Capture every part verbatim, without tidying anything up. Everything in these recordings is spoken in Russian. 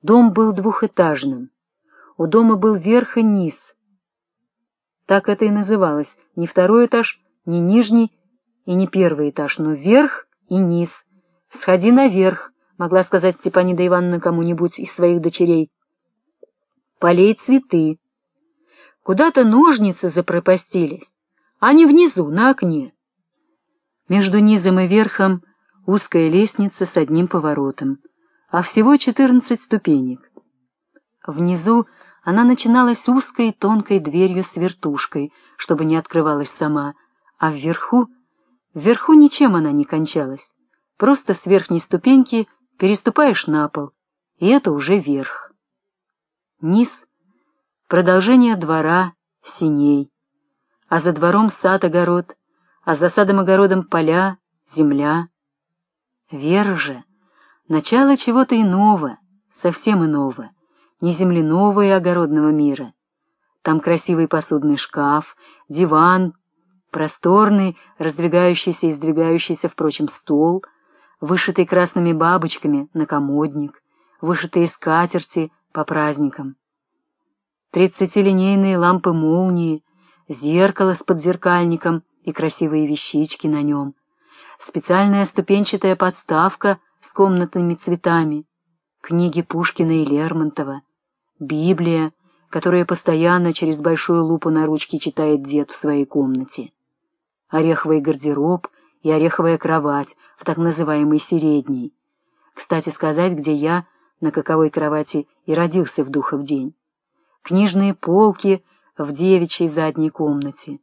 Дом был двухэтажным. У дома был верх и низ. Так это и называлось. Не второй этаж, не нижний и не первый этаж, но верх и низ. «Сходи наверх», — могла сказать Степанида Ивановна кому-нибудь из своих дочерей. «Полей цветы». Куда-то ножницы запропастились. Они внизу, на окне. Между низом и верхом узкая лестница с одним поворотом, а всего четырнадцать ступенек. Внизу она начиналась узкой тонкой дверью с вертушкой, чтобы не открывалась сама, а вверху, вверху ничем она не кончалась. Просто с верхней ступеньки переступаешь на пол, и это уже верх. Низ — продолжение двора, сеней, а за двором сад-огород, а за садом-огородом поля, земля. Верх же — начало чего-то иного, совсем иного, не земляного и огородного мира. Там красивый посудный шкаф, диван, просторный, раздвигающийся и сдвигающийся, впрочем, стол, вышитый красными бабочками накомодник, вышитые скатерти по праздникам, тридцатилинейные лампы-молнии, зеркало с подзеркальником и красивые вещички на нем, специальная ступенчатая подставка с комнатными цветами, книги Пушкина и Лермонтова, Библия, которую постоянно через большую лупу на ручке читает дед в своей комнате, ореховый гардероб и ореховая кровать в так называемой середней. Кстати сказать, где я, на каковой кровати и родился в духов день. Книжные полки в девичьей задней комнате.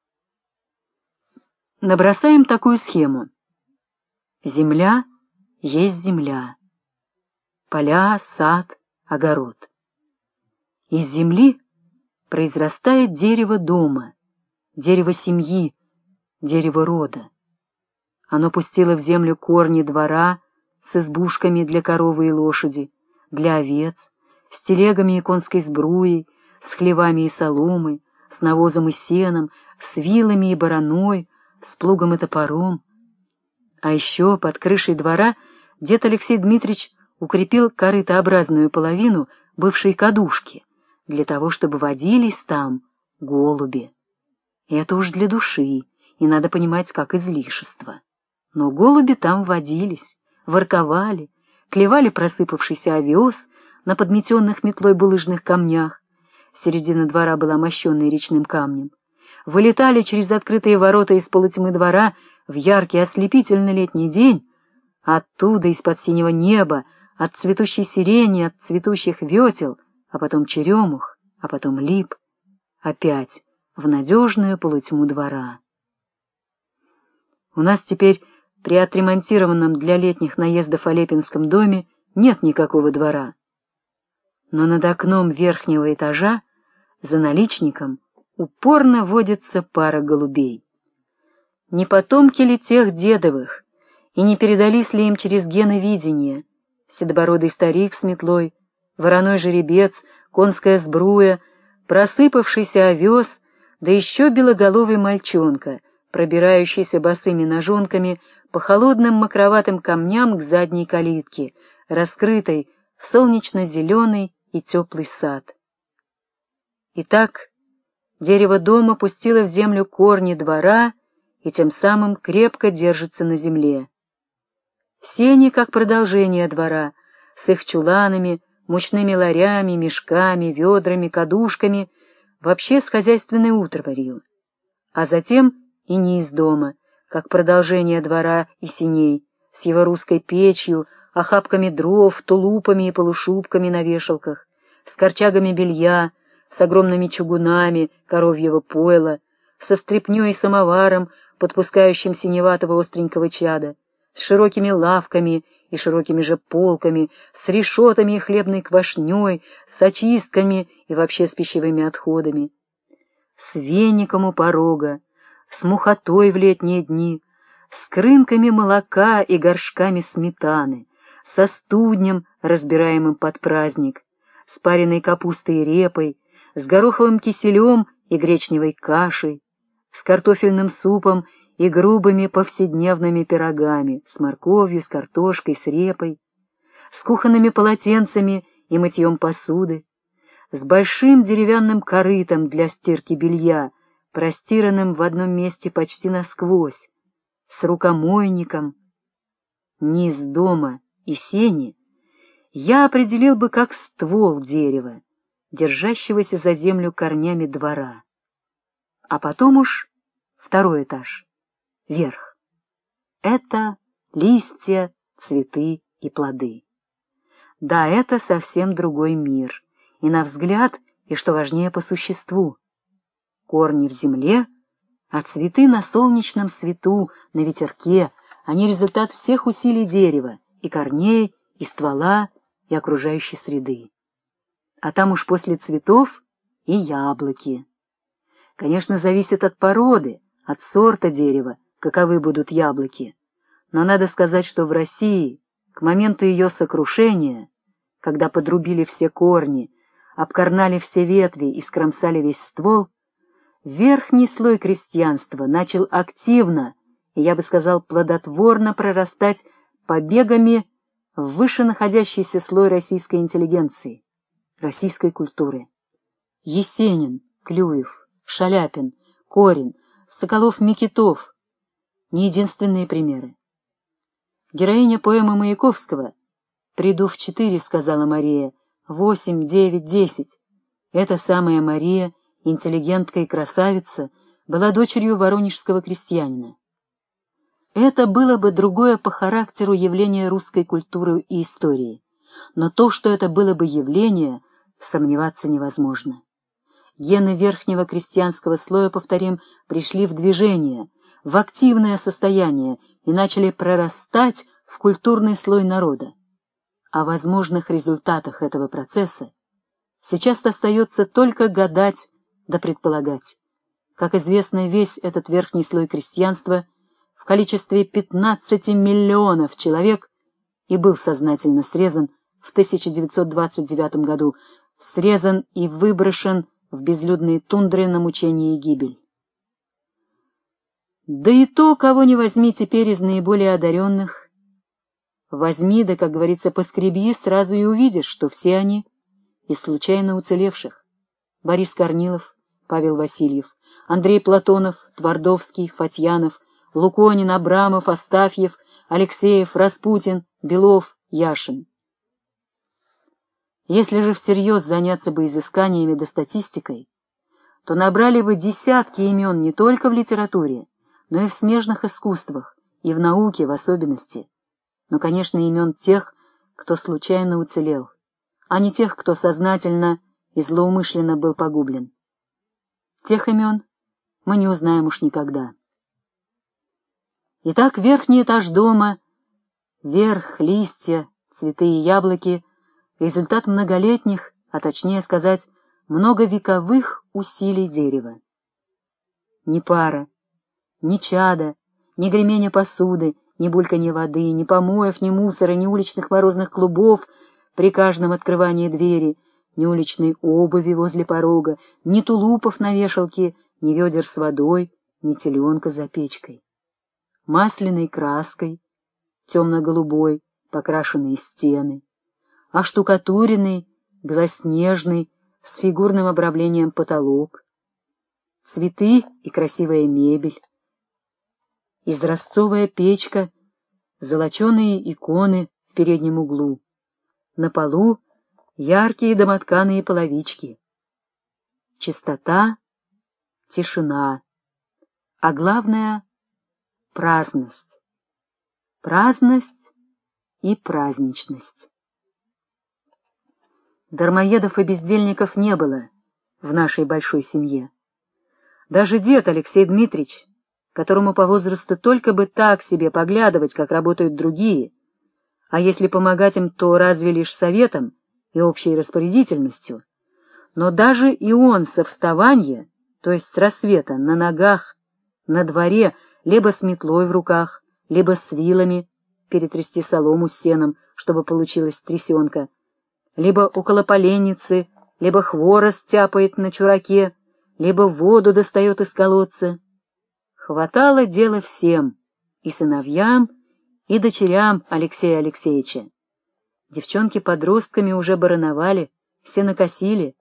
Набросаем такую схему. Земля есть земля. Поля, сад, огород. Из земли произрастает дерево дома, дерево семьи, дерево рода. Оно пустило в землю корни двора с избушками для коровы и лошади, для овец, с телегами и конской сбруей, с хлевами и соломой, с навозом и сеном, с вилами и бараной, с плугом и топором. А еще под крышей двора дед Алексей Дмитриевич укрепил корытообразную половину бывшей кадушки для того, чтобы водились там голуби. Это уж для души, и надо понимать, как излишество. Но голуби там водились, ворковали, клевали просыпавшийся овес на подметенных метлой булыжных камнях, середина двора была мощенной речным камнем, вылетали через открытые ворота из полутьмы двора в яркий ослепительный летний день, оттуда, из-под синего неба, от цветущей сирени, от цветущих ветел, а потом черемух, а потом лип, опять в надежную полутьму двора. У нас теперь при отремонтированном для летних наездов Олепинском доме нет никакого двора. Но над окном верхнего этажа, за наличником, упорно водится пара голубей. Не потомки ли тех дедовых, и не передались ли им через гены видения, седобородый старик с метлой, вороной жеребец, конская сбруя, просыпавшийся овес, да еще белоголовый мальчонка, пробирающийся босыми ножонками по холодным мокроватым камням к задней калитке, раскрытой в солнечно-зеленый и теплый сад. Итак, дерево дома пустило в землю корни двора и тем самым крепко держится на земле. Сени, как продолжение двора, с их чуланами, мучными ларями, мешками, ведрами, кадушками, вообще с хозяйственной утварью, а затем и низ дома, как продолжение двора и сеней, с его русской печью, охапками дров, тулупами и полушубками на вешалках, с корчагами белья, с огромными чугунами коровьего пойла, со стряпнёй и самоваром, подпускающим синеватого остренького чада, с широкими лавками и широкими же полками, с решетами и хлебной квашней, с очистками и вообще с пищевыми отходами, с веником у порога, с мухотой в летние дни, с крынками молока и горшками сметаны, со студнем, разбираемым под праздник, с пареной капустой и репой, с гороховым киселем и гречневой кашей, с картофельным супом и грубыми повседневными пирогами, с морковью, с картошкой, с репой, с кухонными полотенцами и мытьем посуды, с большим деревянным корытом для стирки белья, простиранным в одном месте почти насквозь, с рукомойником. Низ дома и сени я определил бы как ствол дерева, держащегося за землю корнями двора. А потом уж второй этаж, верх. Это листья, цветы и плоды. Да, это совсем другой мир, и на взгляд, и, что важнее, по существу. Корни в земле, а цветы на солнечном свету, на ветерке, они результат всех усилий дерева, и корней, и ствола, и окружающей среды. А там уж после цветов и яблоки. Конечно, зависит от породы, от сорта дерева, каковы будут яблоки. Но надо сказать, что в России, к моменту ее сокрушения, когда подрубили все корни, обкорнали все ветви и скромсали весь ствол, верхний слой крестьянства начал активно, и, я бы сказал, плодотворно прорастать побегами в выше находящийся слой российской интеллигенции, российской культуры. Есенин, Клюев, Шаляпин, Корин, Соколов-Микитов — не единственные примеры. Героиня поэмы Маяковского «Приду в четыре», — сказала Мария, — «восемь, девять, десять». Эта самая Мария, интеллигентка и красавица, была дочерью воронежского крестьянина. Это было бы другое по характеру явление русской культуры и истории, но то, что это было бы явление, сомневаться невозможно. Гены верхнего крестьянского слоя, повторим, пришли в движение, в активное состояние и начали прорастать в культурный слой народа. О возможных результатах этого процесса сейчас остается только гадать да предполагать. Как известно, весь этот верхний слой крестьянства в количестве пятнадцати миллионов человек и был сознательно срезан в тысяча девятьсот двадцать девятом году, срезан и выброшен в безлюдные тундры на мучение и гибель. Да и то, кого не возьми теперь из наиболее одаренных, возьми, да, как говорится, поскреби, сразу и увидишь, что все они из случайно уцелевших. Борис Корнилов, Павел Васильев, Андрей Платонов, Твардовский, Фатьянов, Луконин, Абрамов, Астафьев, Алексеев, Распутин, Белов, Яшин. Если же всерьез заняться бы изысканиями да статистикой, то набрали бы десятки имен не только в литературе, но и в смежных искусствах, и в науке в особенности. Но, конечно, имен тех, кто случайно уцелел, а не тех, кто сознательно и злоумышленно был погублен. Тех имен мы не узнаем уж никогда. Итак, верхний этаж дома, верх, листья, цветы и яблоки — результат многолетних, а точнее сказать, многовековых усилий дерева. Ни пара, ни чада, ни гремения посуды, ни бульканья воды, ни помоев, ни мусора, ни уличных морозных клубов при каждом открывании двери, ни уличной обуви возле порога, ни тулупов на вешалке, ни ведер с водой, ни теленка за печкой. Масляной краской, темно-голубой, покрашенные стены, оштукатуренный, белоснежный, с фигурным обрамлением потолок, цветы и красивая мебель, изразцовая печка, золоченые иконы в переднем углу, на полу яркие домотканые половички. Чистота, тишина, а главное — праздность. Праздность и праздничность. Дармоедов и бездельников не было в нашей большой семье. Даже дед Алексей Дмитриевич, которому по возрасту только бы так себе поглядывать, как работают другие, а если помогать им, то разве лишь советом и общей распорядительностью, но даже и он со вставанья, то есть с рассвета, на ногах, на дворе, либо с метлой в руках, либо с вилами перетрясти солому с сеном, чтобы получилась трясенка, либо около поленницы, либо хворост тяпает на чураке, либо воду достает из колодца. Хватало дела всем, и сыновьям, и дочерям Алексея Алексеевича. Девчонки подростками уже барановали, сено косили,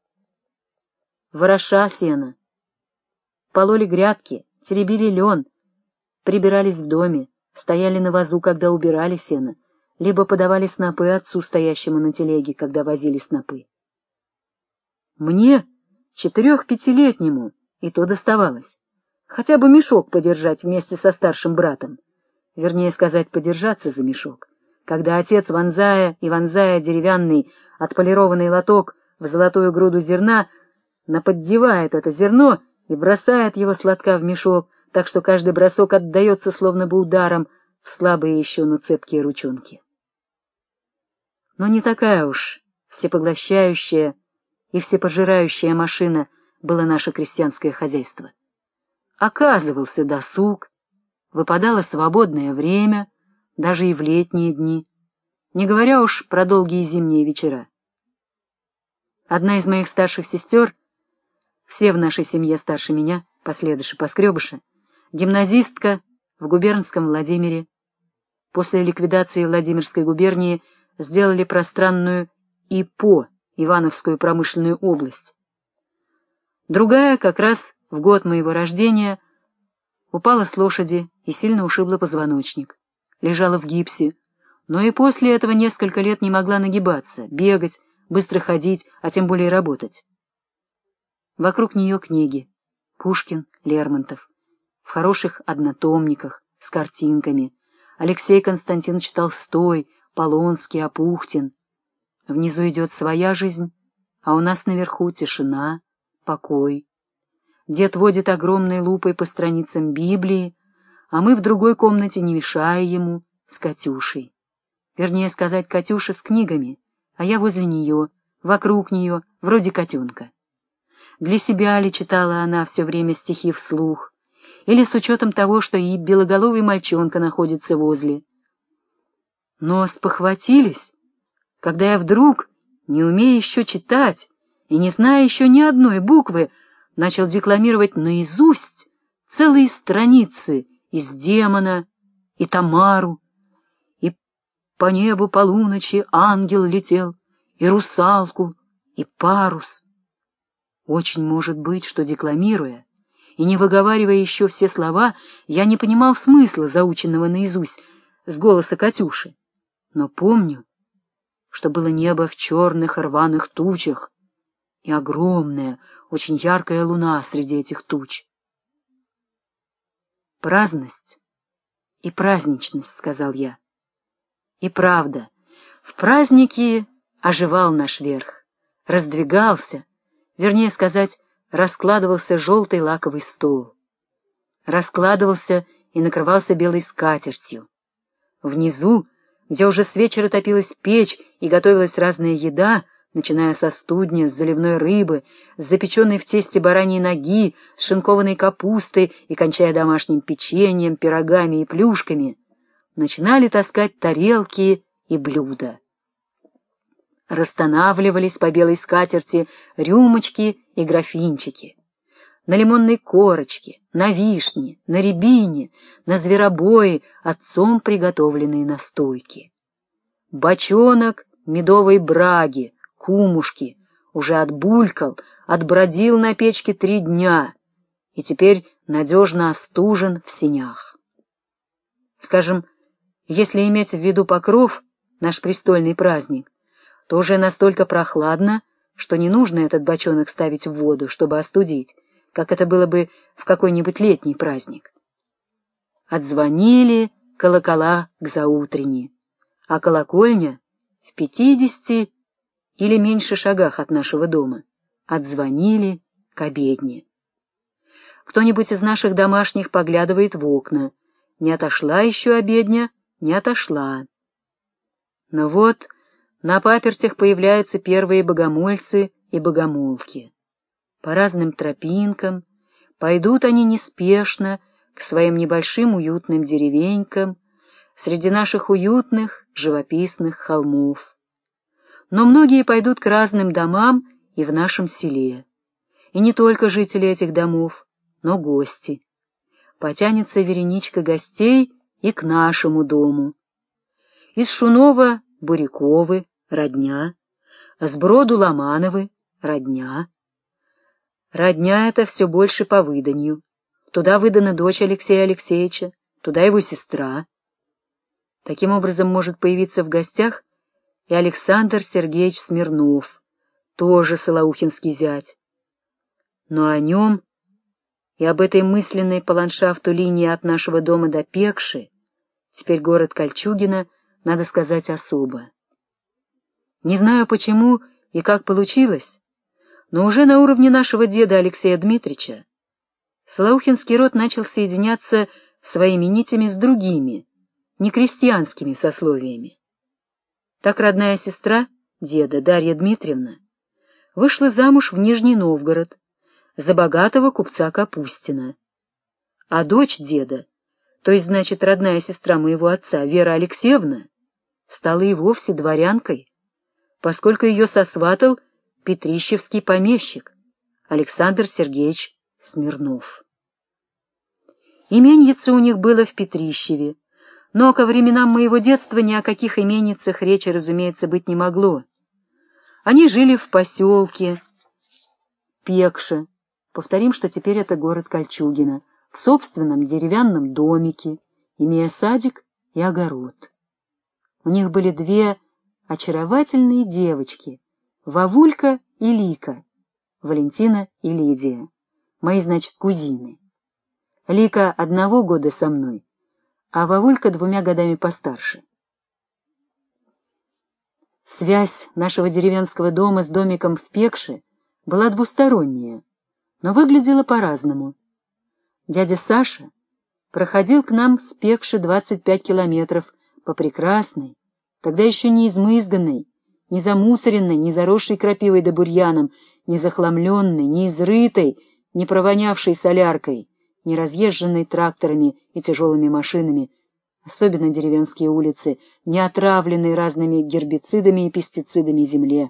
вороша сено, пололи грядки, теребили лен, прибирались в доме, стояли на вазу, когда убирали сено, либо подавали снопы отцу, стоящему на телеге, когда возили снопы. Мне, четырех-пятилетнему, и то доставалось. Хотя бы мешок подержать вместе со старшим братом. Вернее сказать, подержаться за мешок. Когда отец, вонзая и вонзая деревянный отполированный лоток в золотую груду зерна, наподдевает это зерно и бросает его с лотка в мешок, так что каждый бросок отдается словно бы ударом в слабые еще, но цепкие ручонки. Но не такая уж всепоглощающая и всепожирающая машина было наше крестьянское хозяйство. Оказывался досуг, выпадало свободное время, даже и в летние дни, не говоря уж про долгие зимние вечера. Одна из моих старших сестер, все в нашей семье старше меня, последыши-поскребыши, гимназистка в губернском Владимире, после ликвидации Владимирской губернии сделали пространную ИПО, Ивановскую промышленную область. Другая, как раз в год моего рождения, упала с лошади и сильно ушибла позвоночник. Лежала в гипсе, но и после этого несколько лет не могла нагибаться, бегать, быстро ходить, а тем более работать. Вокруг нее книги — Пушкин, Лермонтов, в хороших однотомниках, с картинками, Алексей Константинович Толстой, Полонский, Апухтин. Внизу идет своя жизнь, а у нас наверху тишина, покой. Дед водит огромной лупой по страницам Библии, а мы в другой комнате, не мешая ему, с Катюшей. Вернее сказать, Катюша с книгами, а я возле нее, вокруг нее, вроде котенка. Для себя ли читала она все время стихи вслух, или с учетом того, что и белоголовый мальчонка находится возле. Но спохватились, когда я вдруг, не умея еще читать и не зная еще ни одной буквы, начал декламировать наизусть целые страницы из «Демона» и «Тамару», и «По небу полуночи ангел летел», и «Русалку», и «Парус». Очень может быть, что, декламируя и не выговаривая еще все слова, я не понимал смысла заученного наизусть с голоса Катюши. Но помню, что было небо в черных рваных тучах и огромная, очень яркая луна среди этих туч. «Праздность и праздничность», — сказал я. И правда, в праздники оживал наш верх, раздвигался, вернее сказать, раскладывался желтый лаковый стол. Раскладывался и накрывался белой скатертью. Внизу, где уже с вечера топилась печь и готовилась разная еда, начиная со студня, с заливной рыбы, с запеченной в тесте бараньей ноги, с шинкованной капустой и кончая домашним печеньем, пирогами и плюшками, начинали таскать тарелки и блюда. Расстанавливались по белой скатерти рюмочки и графинчики. На лимонной корочке, на вишне, на рябине, на зверобое отцом приготовленные настойки. Бочонок медовой браги, кумушки, уже отбулькал, отбродил на печке три дня и теперь надежно остужен в сенях. Скажем, если иметь в виду Покров, наш престольный праздник, то уже настолько прохладно, что не нужно этот бочонок ставить в воду, чтобы остудить, как это было бы в какой-нибудь летний праздник. Отзвонили колокола к заутренне, а колокольня в пятидесяти или меньше шагах от нашего дома отзвонили к обедне. Кто-нибудь из наших домашних поглядывает в окна. Не отошла еще обедня, не отошла. Но вот на папертях появляются первые богомольцы и богомолки. По разным тропинкам пойдут они неспешно к своим небольшим уютным деревенькам среди наших уютных живописных холмов. Но многие пойдут к разным домам и в нашем селе. И не только жители этих домов, но гости. Потянется вереничка гостей и к нашему дому. Из Шунова — Буряковы, родня, сброду Ломановы — родня. Родня эта все больше по выданью. Туда выдана дочь Алексея Алексеевича, туда его сестра. Таким образом может появиться в гостях и Александр Сергеевич Смирнов, тоже солоухинский зять. Но о нем и об этой мысленной по ландшафту линии от нашего дома до Пекши, теперь город Кольчугино, надо сказать особо. Не знаю почему и как получилось, но уже на уровне нашего деда Алексея Дмитрича солоухинский род начал соединяться своими нитями с другими, некрестьянскими сословиями. Так родная сестра деда, Дарья Дмитриевна, вышла замуж в Нижний Новгород за богатого купца Капустина, а дочь деда, то есть, значит, родная сестра моего отца, Вера Алексеевна, стала и вовсе дворянкой, поскольку ее сосватал петрищевский помещик Александр Сергеевич Смирнов. Именьице у них было в Петрищеве, но ко временам моего детства ни о каких именьицах речи, разумеется, быть не могло. Они жили в поселке Пекша, повторим, что теперь это город Кольчугино, в собственном деревянном домике, имея садик и огород. У них были две очаровательные девочки — Вовулька и Лика, Валентина и Лидия, мои, значит, кузины. Лика одного года со мной, а Вовулька двумя годами постарше. Связь нашего деревенского дома с домиком в Пекше была двусторонняя, но выглядела по-разному. Дядя Саша проходил к нам с Пекши двадцать пять километров по прекрасной, тогда еще не измызганной, не замусоренной, не заросшей крапивой да бурьяном, не захламленной, не изрытой, не провонявшей соляркой, не разъезженной тракторами и тяжелыми машинами, особенно деревенские улицы, не отравленные разными гербицидами и пестицидами земле.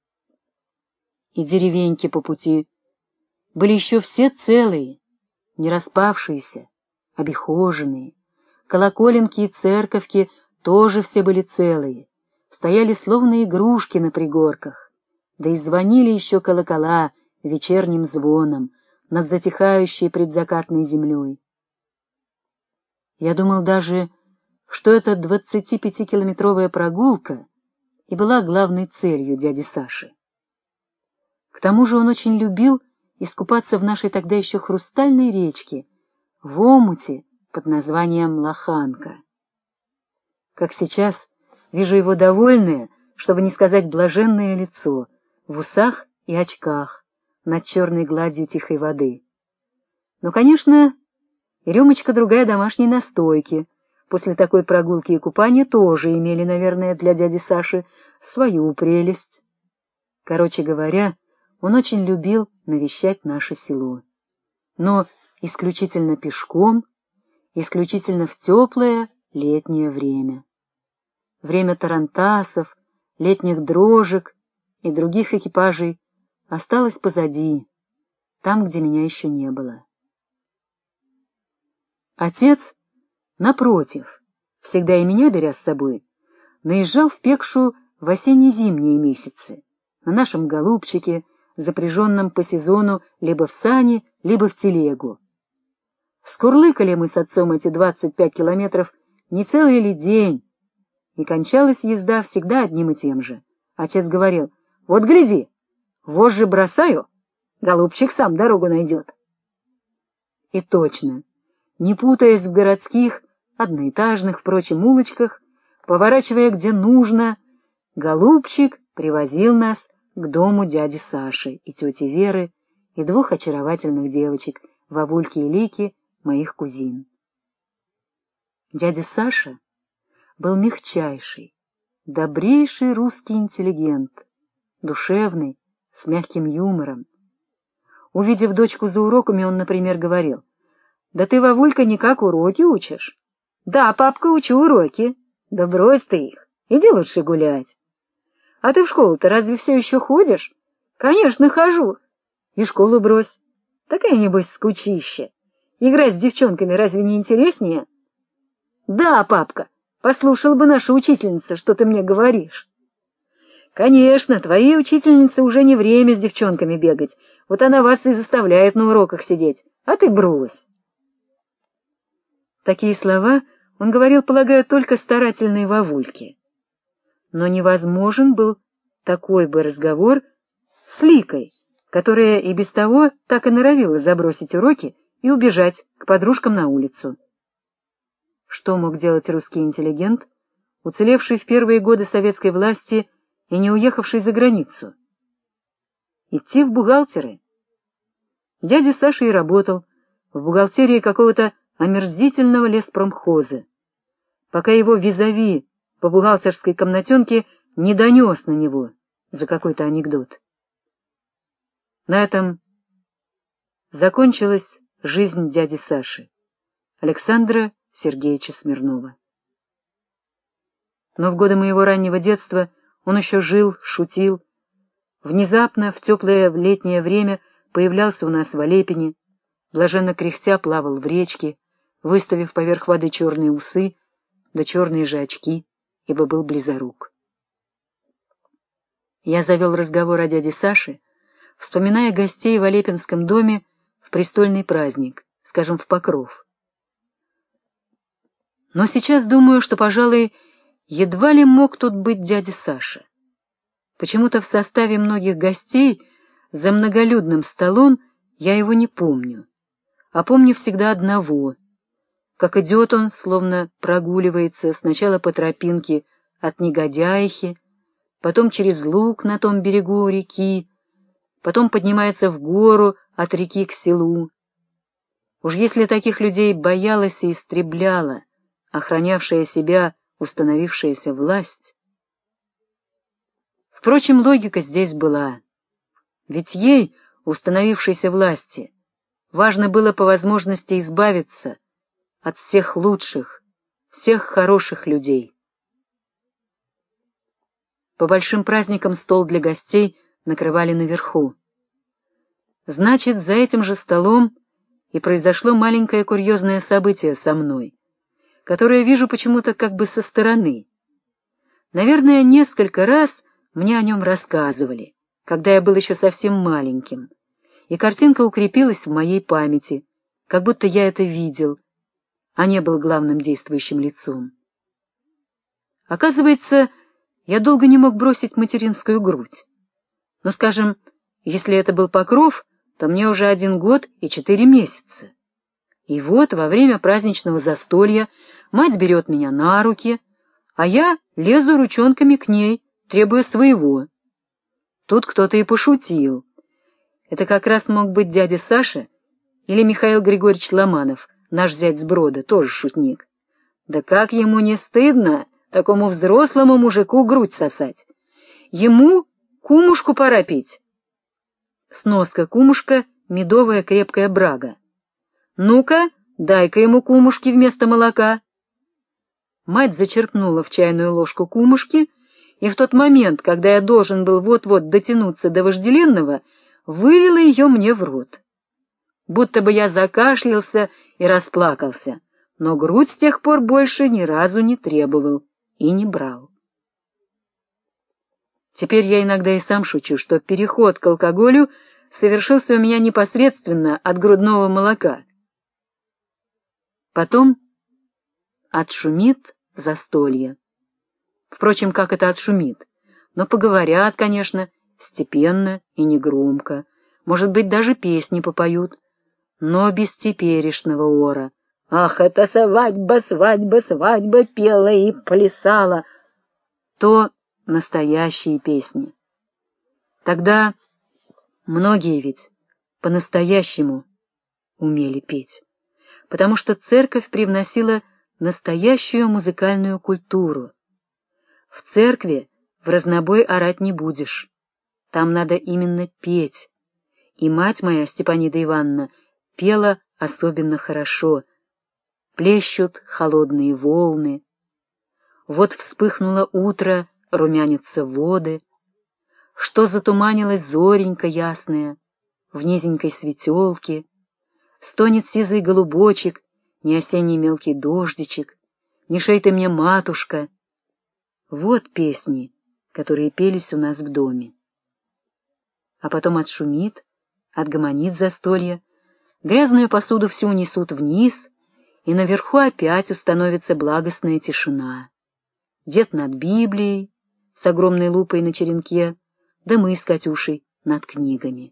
И деревеньки по пути были еще все целые, не распавшиеся, обихоженные. Колоколенки и церковки тоже все были целые, стояли словно игрушки на пригорках, да и звонили еще колокола вечерним звоном над затихающей предзакатной землей. Я думал даже, что эта двадцатипятикилометровая прогулка и была главной целью дяди Саши. К тому же он очень любил искупаться в нашей тогда еще хрустальной речке, в омуте под названием Лоханка. Как сейчас вижу его довольное, чтобы не сказать блаженное лицо, в усах и очках, над черной гладью тихой воды. Но, конечно, и рюмочка другая домашней настойки после такой прогулки и купания тоже имели, наверное, для дяди Саши свою прелесть. Короче говоря, он очень любил навещать наше село. Но исключительно пешком, исключительно в теплое летнее время. Время тарантасов, летних дрожек и других экипажей осталось позади, там, где меня еще не было. Отец, напротив, всегда и меня беря с собой, наезжал в Пекшу в осенне-зимние месяцы, на нашем голубчике, запряженном по сезону либо в сани, либо в телегу. Скурлыкали мы с отцом эти двадцать пять километров не целый ли день, и кончалась езда всегда одним и тем же. Отец говорил: «Вот гляди, вожжи бросаю, голубчик сам дорогу найдет». И точно, не путаясь в городских, одноэтажных, впрочем, улочках, поворачивая где нужно, голубчик привозил нас к дому дяди Саши и тети Веры и двух очаровательных девочек, Вовульки и Лики, моих кузин. Дядя Саша был мягчайший, добрейший русский интеллигент, душевный, с мягким юмором. Увидев дочку за уроками, он, например, говорил: «Да ты, Вовулька, никак уроки учишь?» «Да, папка, учу уроки». «Да брось ты их, иди лучше гулять». «А ты в школу-то разве все еще ходишь?» «Конечно, хожу». «И школу брось. Такая, небось, скучища. Играть с девчонками разве не интереснее?» «Да, папка, послушала бы наша учительница, что ты мне говоришь». Конечно, твоей учительнице уже не время с девчонками бегать. Вот она вас и заставляет на уроках сидеть. А ты брось. Такие слова он говорил, полагаю, только старательной Вовульке. Но невозможен был такой бы разговор с Ликой, которая и без того так и норовила забросить уроки и убежать к подружкам на улицу. Что мог делать русский интеллигент, уцелевший в первые годы советской власти и не уехавший за границу? Идти в бухгалтеры. Дядя Саша и работал в бухгалтерии какого-то омерзительного леспромхоза, пока его визави по бухгалтерской комнатенке не донес на него за какой-то анекдот. На этом закончилась жизнь дяди Саши, Александра Сергеевича Смирнова. Но в годы моего раннего детства он еще жил, шутил. Внезапно, в теплое летнее время, появлялся у нас в Олепине, блаженно кряхтя плавал в речке, выставив поверх воды черные усы, да черные же очки, ибо был близорук. Я завел разговор о дяде Саше, вспоминая гостей в Олепинском доме в престольный праздник, скажем, в Покров. Но сейчас думаю, что, пожалуй, едва ли мог тут быть дядя Саша. Почему-то в составе многих гостей за многолюдным столом я его не помню, а помню всегда одного, как идет он, словно прогуливается сначала по тропинке от Негодяйхи, потом через луг на том берегу реки, потом поднимается в гору от реки к селу. Уж если таких людей боялась и истребляла охранявшая себя установившаяся власть. Впрочем, логика здесь была. Ведь ей, установившейся власти, важно было по возможности избавиться от всех лучших, всех хороших людей. По большим праздникам стол для гостей накрывали наверху. Значит, за этим же столом и произошло маленькое курьезное событие со мной, которое вижу почему-то как бы со стороны. Наверное, несколько раз мне о нем рассказывали, когда я был еще совсем маленьким, и картинка укрепилась в моей памяти, как будто я это видел, а не был главным действующим лицом. Оказывается, я долго не мог бросить материнскую грудь. Но, скажем, если это был Покров, то мне уже один год и четыре месяца. И вот во время праздничного застолья мать берет меня на руки, а я лезу ручонками к ней, требуя своего. Тут кто-то и пошутил. Это как раз мог быть дядя Саша или Михаил Григорьевич Ломанов, наш зять с Брода, тоже шутник. Да как ему не стыдно такому взрослому мужику грудь сосать? Ему кумушку пора пить. Сноска: кумушка — медовая крепкая брага. Ну-ка, дай-ка ему кумушки вместо молока. Мать зачерпнула в чайную ложку кумушки, и в тот момент, когда я должен был вот-вот дотянуться до вожделенного, вылила ее мне в рот. Будто бы я закашлялся и расплакался, но грудь с тех пор больше ни разу не требовал и не брал. Теперь я иногда и сам шучу, что переход к алкоголю совершился у меня непосредственно от грудного молока. Потом отшумит застолье. Впрочем, как это отшумит? Но поговорят, конечно, степенно и негромко. Может быть, даже песни попоют, но без теперешнего ора. «Ах, это свадьба, свадьба, свадьба, пела и плясала!» То настоящие песни. Тогда многие ведь по-настоящему умели петь, потому что церковь привносила настоящую музыкальную культуру. В церкви в разнобой орать не будешь, там надо именно петь. И мать моя, Степанида Ивановна, пела особенно хорошо. Плещут холодные волны. Вот вспыхнуло утро, румянятся воды. Что затуманилась зоренька ясная в низенькой светелке. Стонет сизый голубочек, не осенний мелкий дождичек, не шей ты мне, матушка. Вот песни, которые пелись у нас в доме. А потом отшумит, отгомонит застолье, грязную посуду всю унесут вниз, и наверху опять установится благостная тишина. Дед над Библией, с огромной лупой на черенке, да мы с Катюшей над книгами.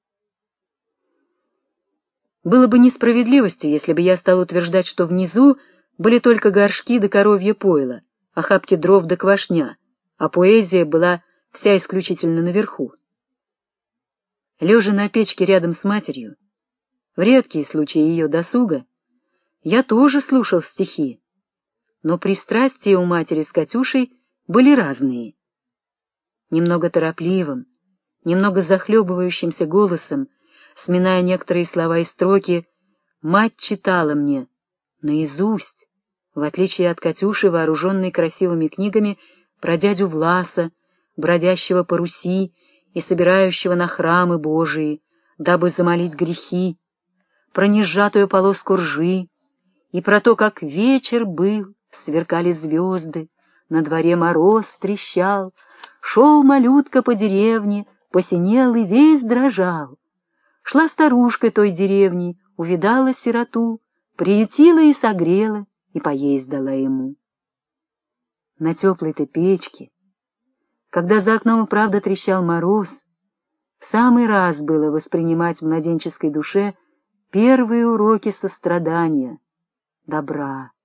Было бы несправедливостью, если бы я стал утверждать, что внизу были только горшки да коровье пойло, охапки дров да квашня, а поэзия была вся исключительно наверху. Лежа на печке рядом с матерью, в редкие случаи ее досуга, я тоже слушал стихи, но пристрастия у матери с Катюшей были разные. Немного торопливым, немного захлебывающимся голосом, сминая некоторые слова и строки, мать читала мне наизусть, в отличие от Катюши, вооруженной красивыми книгами про дядю Власа, бродящего по Руси и собирающего на храмы Божии, дабы замолить грехи, про несжатую полоску ржи и про то, как вечер был, сверкали звезды, на дворе мороз трещал, шел малютка по деревне, посинел и весь дрожал. Шла старушка той деревни, увидала сироту, приютила и согрела, и поесть дала ему. На теплой-то печке, когда за окном и правда трещал мороз, в самый раз было воспринимать в младенческой душе первые уроки сострадания, добра.